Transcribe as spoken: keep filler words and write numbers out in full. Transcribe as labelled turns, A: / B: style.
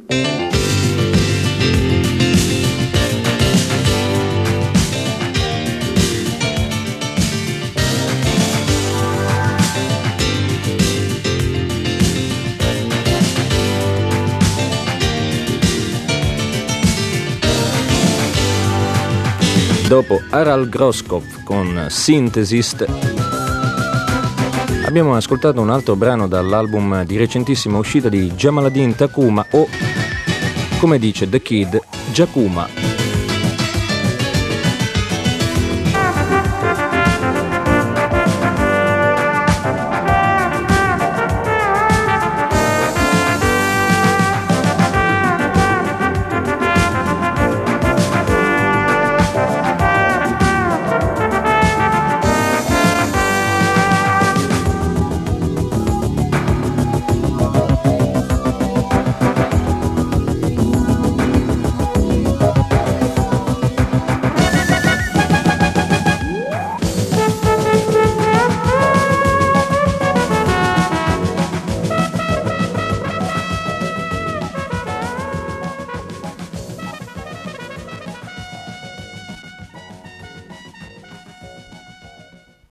A: Dopo Harald Groskopf con Synthesist abbiamo ascoltato un altro brano dall'album di recentissima uscita di Jamaluddin Tacuma, o come dice The Kid, Giacuma.